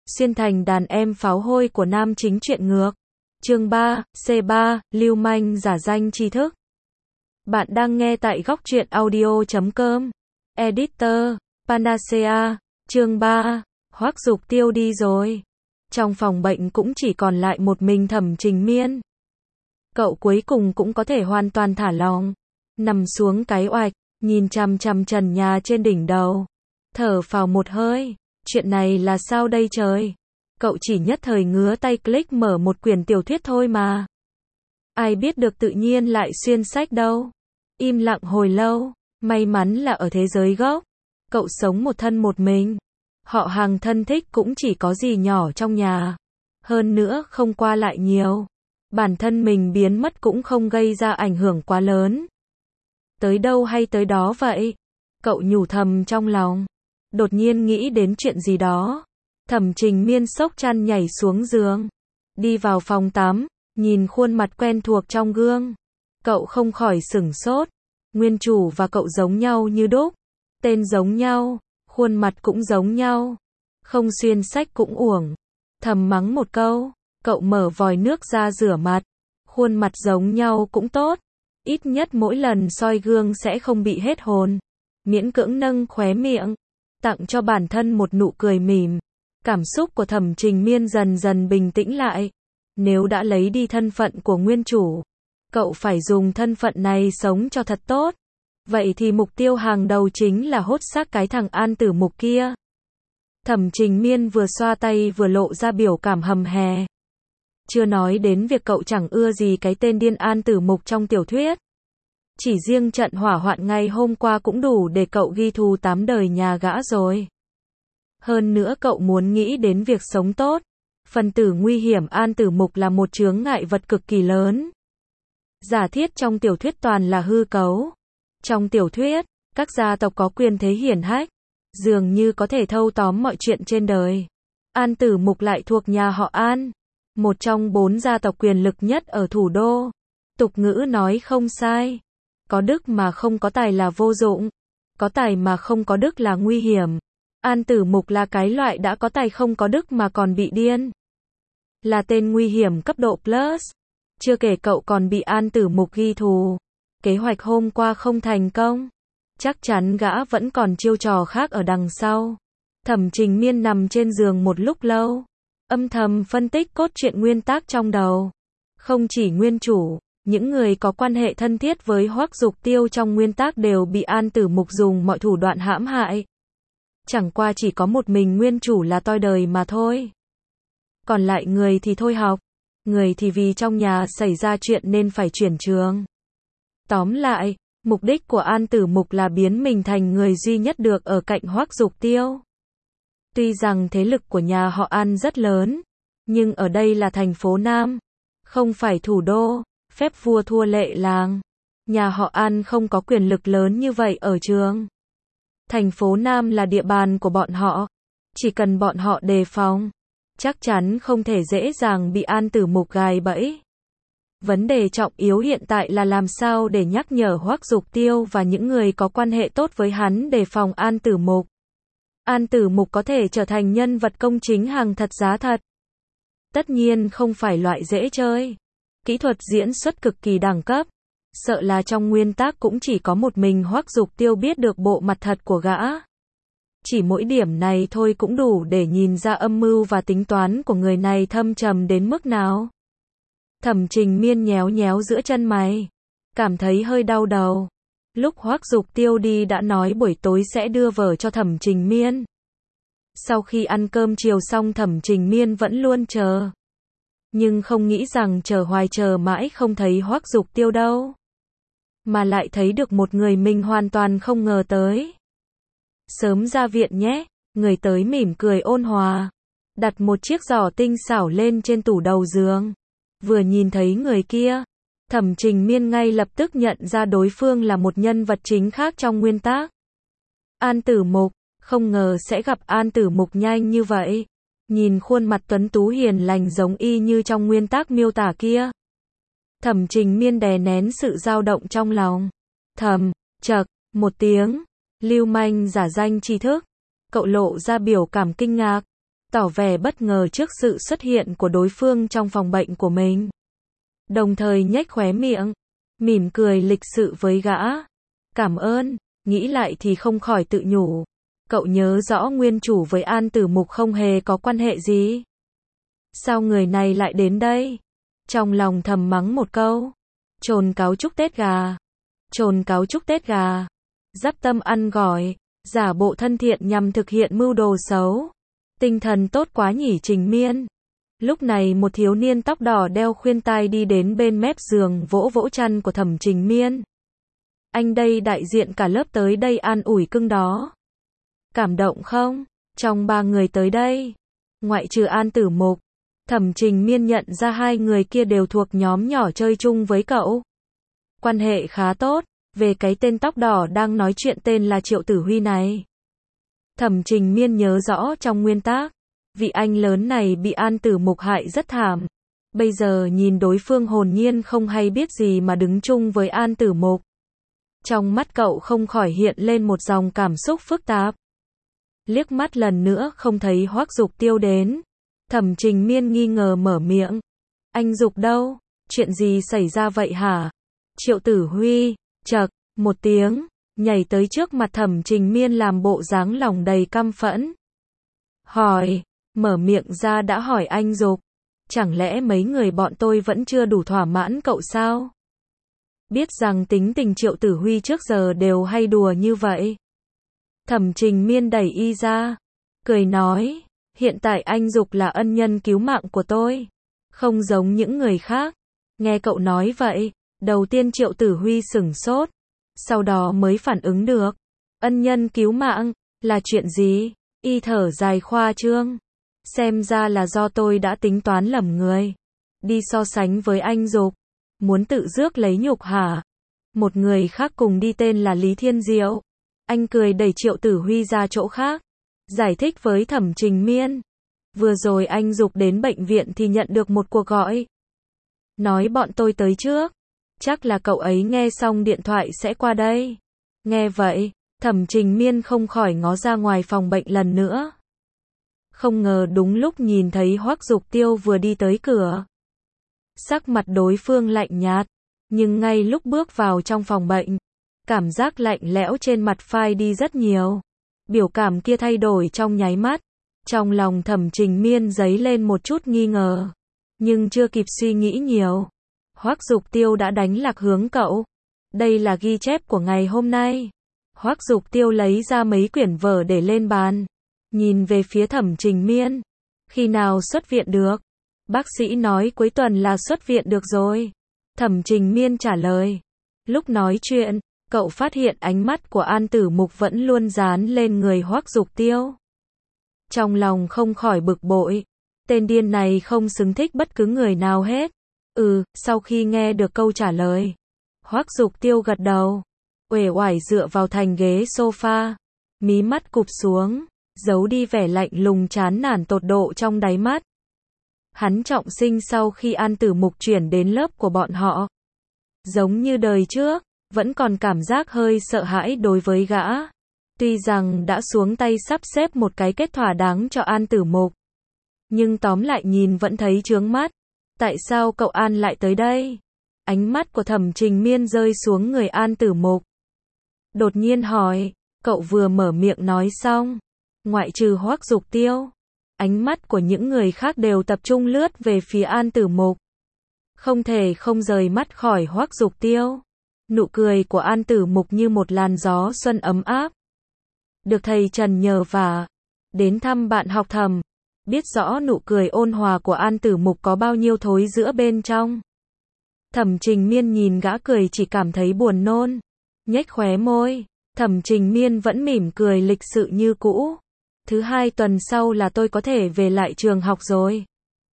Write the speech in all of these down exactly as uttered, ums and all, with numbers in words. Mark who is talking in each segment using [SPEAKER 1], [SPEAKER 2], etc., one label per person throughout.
[SPEAKER 1] xuyên thành đàn em pháo hôi của nam chính truyện ngược. Chương ba, C ba, lưu manh giả danh tri thức. Bạn đang nghe tại góc truyện audio chấm com. Editor, Panacea. Chương ba, Hoắc Dục Tiêu đi rồi. Trong phòng bệnh cũng chỉ còn lại một mình Thẩm Trình Miên. Cậu cuối cùng cũng có thể hoàn toàn thả lỏng. Nằm xuống cái oạch, nhìn chằm chằm trần nhà trên đỉnh đầu. Thở phào một hơi. Chuyện này là sao đây trời? Cậu chỉ nhất thời ngứa tay click mở một quyển tiểu thuyết thôi mà. Ai biết được tự nhiên lại xuyên sách đâu. Im lặng hồi lâu. May mắn là ở thế giới gốc. Cậu sống một thân một mình. Họ hàng thân thích cũng chỉ có dì nhỏ trong nhà. Hơn nữa không qua lại nhiều. Bản thân mình biến mất cũng không gây ra ảnh hưởng quá lớn. Tới đâu hay tới đó vậy? Cậu nhủ thầm trong lòng. Đột nhiên nghĩ đến chuyện gì đó. Thẩm Trình Miên xốc chăn nhảy xuống giường. Đi vào phòng tắm, nhìn khuôn mặt quen thuộc trong gương. Cậu không khỏi sửng sốt. Nguyên chủ và cậu giống nhau như đúc. Tên giống nhau, khuôn mặt cũng giống nhau. Không xuyên sách cũng uổng. Thầm mắng một câu, cậu mở vòi nước ra rửa mặt. Khuôn mặt giống nhau cũng tốt. Ít nhất mỗi lần soi gương sẽ không bị hết hồn. Miễn cưỡng nâng khóe miệng. Tặng cho bản thân một nụ cười mỉm. Cảm xúc của Thẩm Trình Miên dần dần bình tĩnh lại. Nếu đã lấy đi thân phận của nguyên chủ, cậu phải dùng thân phận này sống cho thật tốt. Vậy thì mục tiêu hàng đầu chính là hốt xác cái thằng An Tử Mục kia. Thẩm Trình Miên vừa xoa tay vừa lộ ra biểu cảm hầm hè. Chưa nói đến việc cậu chẳng ưa gì cái tên điên An Tử Mục trong tiểu thuyết. Chỉ riêng trận hỏa hoạn ngày hôm qua cũng đủ để cậu ghi thù tám đời nhà gã rồi. Hơn nữa cậu muốn nghĩ đến việc sống tốt. Phần tử nguy hiểm An Tử Mục là một chướng ngại vật cực kỳ lớn. Giả thiết trong tiểu thuyết toàn là hư cấu. Trong tiểu thuyết, các gia tộc có quyền thế hiển hách, dường như có thể thâu tóm mọi chuyện trên đời. An Tử Mục lại thuộc nhà họ An, một trong bốn gia tộc quyền lực nhất ở thủ đô. Tục ngữ nói không sai. Có đức mà không có tài là vô dụng. Có tài mà không có đức là nguy hiểm. An Tử Mục là cái loại đã có tài không có đức mà còn bị điên. Là tên nguy hiểm cấp độ plus. Chưa kể cậu còn bị An Tử Mục ghi thù. Kế hoạch hôm qua không thành công. Chắc chắn gã vẫn còn chiêu trò khác ở đằng sau. Thẩm Trình Miên nằm trên giường một lúc lâu. Âm thầm phân tích cốt truyện nguyên tác trong đầu. Không chỉ nguyên chủ, những người có quan hệ thân thiết với Hoắc Dục Tiêu trong nguyên tác đều bị An Tử Mục dùng mọi thủ đoạn hãm hại. Chẳng qua chỉ có một mình nguyên chủ là toi đời mà thôi. Còn lại người thì thôi học. Người thì vì trong nhà xảy ra chuyện nên phải chuyển trường. Tóm lại, mục đích của An Tử Mục là biến mình thành người duy nhất được ở cạnh Hoắc Dục Tiêu. Tuy rằng thế lực của nhà họ An rất lớn, nhưng ở đây là thành phố Nam, không phải thủ đô, phép vua thua lệ làng. Nhà họ An không có quyền lực lớn như vậy ở trường. Thành phố Nam là địa bàn của bọn họ. Chỉ cần bọn họ đề phòng, chắc chắn không thể dễ dàng bị An Tử Mục gài bẫy. Vấn đề trọng yếu hiện tại là làm sao để nhắc nhở Hoắc Dục Tiêu và những người có quan hệ tốt với hắn đề phòng An Tử Mục. An Tử Mục có thể trở thành nhân vật công chính hàng thật giá thật. Tất nhiên không phải loại dễ chơi. Kỹ thuật diễn xuất cực kỳ đẳng cấp. Sợ là trong nguyên tác cũng chỉ có một mình Hoắc Dục Tiêu biết được bộ mặt thật của gã. Chỉ mỗi điểm này thôi cũng đủ để nhìn ra âm mưu và tính toán của người này thâm trầm đến mức nào. Thẩm Trình Miên nhéo nhéo giữa chân mày. Cảm thấy hơi đau đầu. Lúc Hoắc Dục Tiêu đi đã nói buổi tối sẽ đưa vở cho Thẩm Trình Miên. Sau khi ăn cơm chiều xong Thẩm Trình Miên vẫn luôn chờ. Nhưng không nghĩ rằng chờ hoài chờ mãi không thấy Hoắc Dục Tiêu đâu. Mà lại thấy được một người mình hoàn toàn không ngờ tới. Sớm ra viện nhé. Người tới mỉm cười ôn hòa. Đặt một chiếc giỏ tinh xảo lên trên tủ đầu giường. Vừa nhìn thấy người kia, Thẩm Trình Miên ngay lập tức nhận ra đối phương là một nhân vật chính khác trong nguyên tác. An Tử Mục, không ngờ sẽ gặp An Tử Mục nhanh như vậy. Nhìn khuôn mặt tuấn tú hiền lành giống y như trong nguyên tác miêu tả kia. Thẩm Trình Miên đè nén sự dao động trong lòng. Thầm, chậc, một tiếng. Lưu manh giả danh tri thức. Cậu lộ ra biểu cảm kinh ngạc. tỏ vẻ bất ngờ trước sự xuất hiện của đối phương trong phòng bệnh của mình. Đồng thời nhếch khóe miệng, mỉm cười lịch sự với gã. Cảm ơn, nghĩ lại thì không khỏi tự nhủ. Cậu nhớ rõ nguyên chủ với An Tử Mục không hề có quan hệ gì. Sao người này lại đến đây? Trong lòng thầm mắng một câu. Trồn cáo chúc Tết gà. Trồn cáo chúc Tết gà. Dắp tâm ăn gỏi, giả bộ thân thiện nhằm thực hiện mưu đồ xấu. Tinh thần tốt quá nhỉ Trình Miên. Lúc này một thiếu niên tóc đỏ đeo khuyên tai đi đến bên mép giường vỗ vỗ chăn của Thẩm Trình Miên. Anh đây đại diện cả lớp tới đây an ủi cưng đó. Cảm động không? Trong ba người tới đây, ngoại trừ An Tử Mục, Thẩm Trình Miên nhận ra hai người kia đều thuộc nhóm nhỏ chơi chung với cậu. Quan hệ khá tốt, về cái tên tóc đỏ đang nói chuyện tên là Triệu Tử Huy này. Thẩm Trình Miên nhớ rõ trong nguyên tác, vị anh lớn này bị An Tử Mục hại rất thảm. Bây giờ nhìn đối phương hồn nhiên không hay biết gì mà đứng chung với An Tử Mục. Trong mắt cậu không khỏi hiện lên một dòng cảm xúc phức tạp. Liếc mắt lần nữa không thấy Hoắc Dục Tiêu đến. Thẩm Trình Miên nghi ngờ mở miệng. Anh Dục đâu? Chuyện gì xảy ra vậy hả? Triệu Tử Huy, chậc, một tiếng, nhảy tới trước mặt Thẩm Trình Miên làm bộ dáng lòng đầy căm phẫn. Hỏi, mở miệng ra đã hỏi anh Dục. Chẳng lẽ mấy người bọn tôi vẫn chưa đủ thỏa mãn cậu sao? Biết rằng tính tình Triệu Tử Huy trước giờ đều hay đùa như vậy. Thẩm Trình Miên đẩy y ra, cười nói, hiện tại anh Dục là ân nhân cứu mạng của tôi, không giống những người khác. Nghe cậu nói vậy, đầu tiên Triệu Tử Huy sửng sốt, sau đó mới phản ứng được. Ân nhân cứu mạng, là chuyện gì? Y thở dài khoa trương. Xem ra là do tôi đã tính toán lầm người. Đi so sánh với anh Dục. Muốn tự rước lấy nhục hả? Một người khác cùng đi tên là Lý Thiên Diệu. Anh cười đẩy Triệu Tử Huy ra chỗ khác. Giải thích với Thẩm Trình Miên. Vừa rồi anh Dục đến bệnh viện thì nhận được một cuộc gọi. Nói bọn tôi tới trước. Chắc là cậu ấy nghe xong điện thoại sẽ qua đây. Nghe vậy, Thẩm Trình Miên không khỏi ngó ra ngoài phòng bệnh lần nữa. Không ngờ đúng lúc nhìn thấy Hoắc Dục Tiêu vừa đi tới cửa. Sắc mặt đối phương lạnh nhạt, nhưng ngay lúc bước vào trong phòng bệnh, cảm giác lạnh lẽo trên mặt phai đi rất nhiều. Biểu cảm kia thay đổi trong nháy mắt. Trong lòng Thẩm Trình Miên dấy lên một chút nghi ngờ, nhưng chưa kịp suy nghĩ nhiều, Hoắc Dục Tiêu đã đánh lạc hướng cậu. Đây là ghi chép của ngày hôm nay. Hoắc Dục Tiêu lấy ra mấy quyển vở để lên bàn, nhìn về phía Thẩm Trình Miên. Khi nào xuất viện được? Bác sĩ nói cuối tuần là xuất viện được rồi. Thẩm Trình Miên trả lời. Lúc nói chuyện, cậu phát hiện ánh mắt của An Tử Mục vẫn luôn dán lên người Hoắc Dục Tiêu. Trong lòng không khỏi bực bội. Tên điên này không xứng thích bất cứ người nào hết. Ừ, sau khi nghe được câu trả lời, Hoắc Dục Tiêu gật đầu, uể oải dựa vào thành ghế sofa, mí mắt cụp xuống, giấu đi vẻ lạnh lùng chán nản tột độ trong đáy mắt. Hắn trọng sinh sau khi An Tử Mục chuyển đến lớp của bọn họ. Giống như đời trước, vẫn còn cảm giác hơi sợ hãi đối với gã. Tuy rằng đã xuống tay sắp xếp một cái kết thỏa đáng cho An Tử Mục, nhưng tóm lại nhìn vẫn thấy chướng mắt. Tại sao cậu An lại tới đây? Ánh mắt của Thẩm Trình Miên rơi xuống người An Tử Mục. Đột nhiên hỏi, cậu vừa mở miệng nói xong, ngoại trừ Hoắc Dục Tiêu, ánh mắt của những người khác đều tập trung lướt về phía An Tử Mục. Không thể không rời mắt khỏi Hoắc Dục Tiêu. Nụ cười của An Tử Mục như một làn gió xuân ấm áp. Được thầy Trần nhờ vả, đến thăm bạn học Thẩm, biết rõ nụ cười ôn hòa của An Tử Mục có bao nhiêu thối giữa bên trong. Thẩm Trình Miên nhìn gã cười chỉ cảm thấy buồn nôn, nhếch khóe môi. Thẩm Trình Miên vẫn mỉm cười lịch sự như cũ. Thứ hai tuần sau là tôi có thể về lại trường học rồi.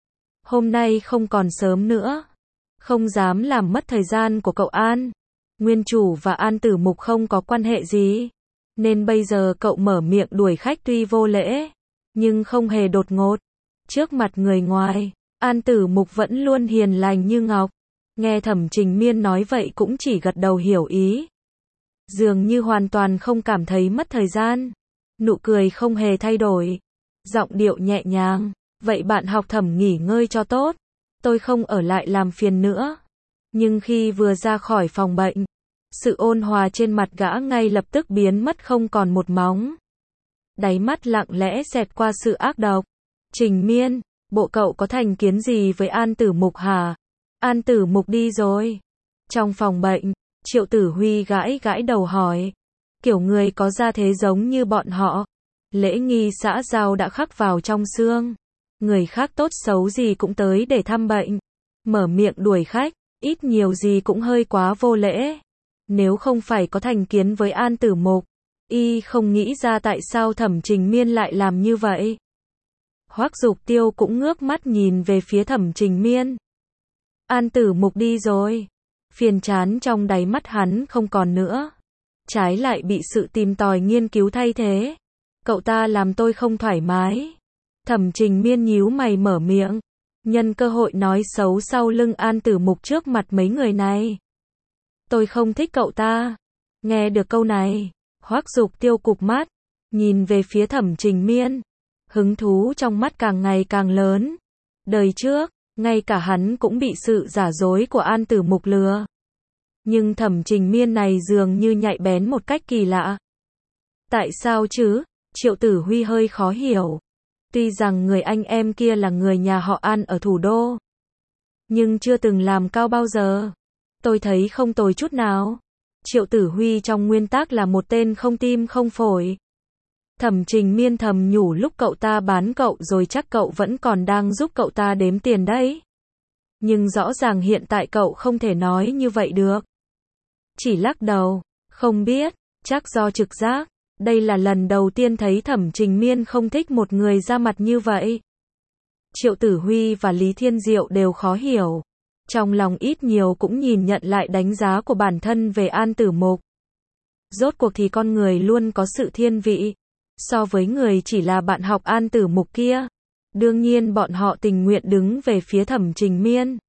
[SPEAKER 1] Hôm nay không còn sớm nữa. Không dám làm mất thời gian của cậu An. Nguyên chủ và An Tử Mục không có quan hệ gì, nên bây giờ cậu mở miệng đuổi khách tuy vô lễ, nhưng không hề đột ngột. Trước mặt người ngoài, An Tử Mục vẫn luôn hiền lành như ngọc. Nghe Thẩm Trình Miên nói vậy cũng chỉ gật đầu hiểu ý. Dường như hoàn toàn không cảm thấy mất thời gian. Nụ cười không hề thay đổi. giọng điệu nhẹ nhàng. Vậy bạn học thẩm nghỉ ngơi cho tốt. Tôi không ở lại làm phiền nữa. Nhưng khi vừa ra khỏi phòng bệnh, sự ôn hòa trên mặt gã ngay lập tức biến mất không còn một móng. Đáy mắt lặng lẽ xẹt qua sự ác độc. Trình Miên, bộ cậu có thành kiến gì với An Tử Mục hả? An Tử Mục đi rồi. Trong phòng bệnh, Triệu Tử Huy gãi gãi đầu hỏi. Kiểu người có gia thế giống như bọn họ. Lễ nghi xã giao đã khắc vào trong xương. Người khác tốt xấu gì cũng tới để thăm bệnh. Mở miệng đuổi khách, ít nhiều gì cũng hơi quá vô lễ. Nếu không phải có thành kiến với An Tử Mục, y không nghĩ ra tại sao Thẩm Trình Miên lại làm như vậy. Hoắc Dục Tiêu cũng ngước mắt nhìn về phía Thẩm Trình Miên. An Tử Mục đi rồi. Phiền chán trong đáy mắt hắn không còn nữa. Trái lại bị sự tìm tòi nghiên cứu thay thế. Cậu ta làm tôi không thoải mái. Thẩm Trình Miên nhíu mày mở miệng. Nhân cơ hội nói xấu sau lưng An Tử Mục trước mặt mấy người này. Tôi không thích cậu ta. Nghe được câu này, Hoắc Dục Tiêu cụp mắt, nhìn về phía Thẩm Trình Miên. Hứng thú trong mắt càng ngày càng lớn. Đời trước, ngay cả hắn cũng bị sự giả dối của An Tử Mục lừa. Nhưng Thẩm Trình Miên này dường như nhạy bén một cách kỳ lạ. Tại sao chứ? Triệu Tử Huy hơi khó hiểu. Tuy rằng người anh em kia là người nhà họ An ở thủ đô, nhưng chưa từng làm cao bao giờ. Tôi thấy không tồi chút nào. Triệu Tử Huy trong nguyên tắc là một tên không tim không phổi. Thẩm Trình Miên thầm nhủ lúc cậu ta bán cậu rồi chắc cậu vẫn còn đang giúp cậu ta đếm tiền đấy. Nhưng rõ ràng hiện tại cậu không thể nói như vậy được. Chỉ lắc đầu, không biết, chắc do trực giác. Đây là lần đầu tiên thấy Thẩm Trình Miên không thích một người ra mặt như vậy. Triệu Tử Huy và Lý Thiên Diệu đều khó hiểu. Trong lòng ít nhiều cũng nhìn nhận lại đánh giá của bản thân về An Tử Mục. Rốt cuộc thì con người luôn có sự thiên vị. So với người chỉ là bạn học An Tử Mục kia, đương nhiên bọn họ tình nguyện đứng về phía Thẩm Trình Miên.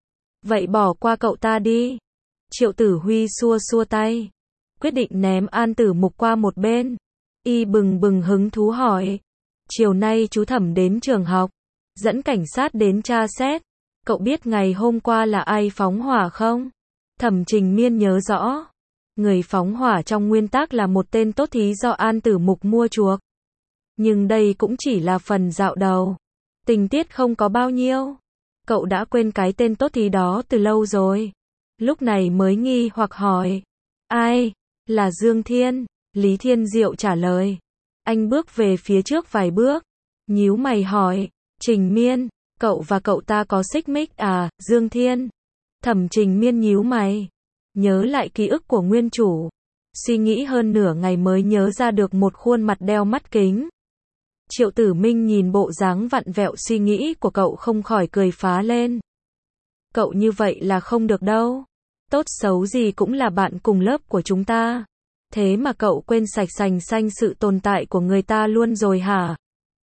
[SPEAKER 1] Vậy bỏ qua cậu ta đi. Triệu Tử Huy xua xua tay, quyết định ném An Tử Mục qua một bên. Y bừng bừng hứng thú hỏi. Chiều nay chú Thẩm đến trường học, dẫn cảnh sát đến tra xét. Cậu biết ngày hôm qua là ai phóng hỏa không? Thẩm Trình Miên nhớ rõ. Người phóng hỏa trong nguyên tắc là một tên tốt thí do An Tử Mục mua chuộc. Nhưng đây cũng chỉ là phần dạo đầu. Tình tiết không có bao nhiêu. Cậu đã quên cái tên tốt thí đó từ lâu rồi. Lúc này mới nghi hoặc hỏi. Ai? Là Dương Thiên. Lý Thiên Diệu trả lời. Anh bước về phía trước vài bước, nhíu mày hỏi. Trình Miên, cậu và cậu ta có xích mích à? Dương Thiên. Thẩm Trình Miên nhíu mày, nhớ lại ký ức của nguyên chủ. Suy nghĩ hơn nửa ngày mới nhớ ra được một khuôn mặt đeo mắt kính. Triệu Tử Minh nhìn bộ dáng vặn vẹo suy nghĩ của cậu không khỏi cười phá lên. Cậu như vậy là không được đâu. Tốt xấu gì cũng là bạn cùng lớp của chúng ta. Thế mà cậu quên sạch sành xanh sự tồn tại của người ta luôn rồi hả?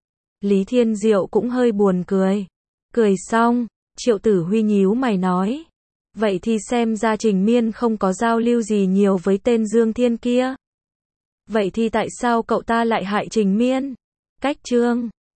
[SPEAKER 1] Lý Thiên Diệu cũng hơi buồn cười. Cười xong, Triệu Tử Huy nhíu mày nói. Vậy thì xem ra Trình Miên không có giao lưu gì nhiều với tên Dương Thiên kia. Vậy thì tại sao cậu ta lại hại Trình Miên? Cách chương